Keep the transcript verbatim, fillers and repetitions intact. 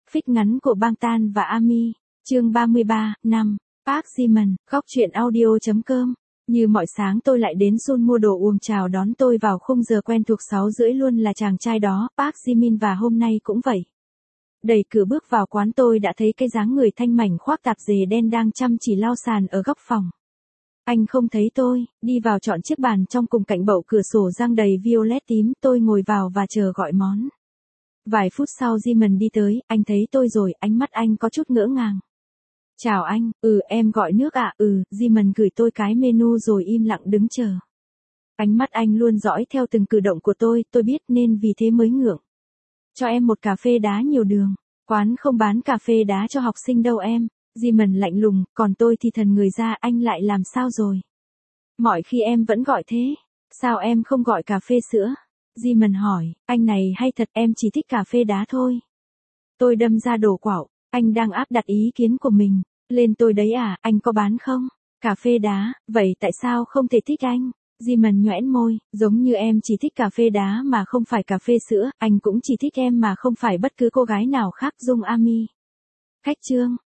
Phích ngắn của Bangtan và Ami. Chương ba mươi ba, năm. Park Ji-min, góc truyện audio chấm com. Như mọi sáng tôi lại đến Sun mua đồ uống chào đón tôi vào khung giờ quen thuộc sáu rưỡi luôn là chàng trai đó, Park Ji-min và hôm nay cũng vậy. Đẩy cửa bước vào quán tôi đã thấy cái dáng người thanh mảnh khoác tạp dề đen đang chăm chỉ lau sàn ở góc phòng. Anh không thấy tôi, đi vào chọn chiếc bàn trong cùng cạnh bậu cửa sổ rang đầy violet tím, tôi ngồi vào và chờ gọi món. Vài phút sau Ji-min đi tới, anh thấy tôi rồi, ánh mắt anh có chút ngỡ ngàng. Chào anh, ừ em gọi nước ạ, à? ừ, Ji-min gửi tôi cái menu rồi im lặng đứng chờ. Ánh mắt anh luôn dõi theo từng cử động của tôi, tôi biết nên vì thế mới ngượng. Cho em một cà phê đá nhiều đường, quán không bán cà phê đá cho học sinh đâu em. Ji-min lạnh lùng, còn tôi thì thần người ra, anh lại làm sao rồi? Mọi khi em vẫn gọi thế, sao em không gọi cà phê sữa? Ji-min hỏi, anh này hay thật, em chỉ thích cà phê đá thôi. Tôi đâm ra đổ quạo, anh đang áp đặt ý kiến của mình lên tôi đấy à, anh có bán không? Cà phê đá, vậy tại sao không thể thích anh? Ji-min nhoẻn môi, giống như em chỉ thích cà phê đá mà không phải cà phê sữa, anh cũng chỉ thích em mà không phải bất cứ cô gái nào khác. Dung Ami. Khách trương,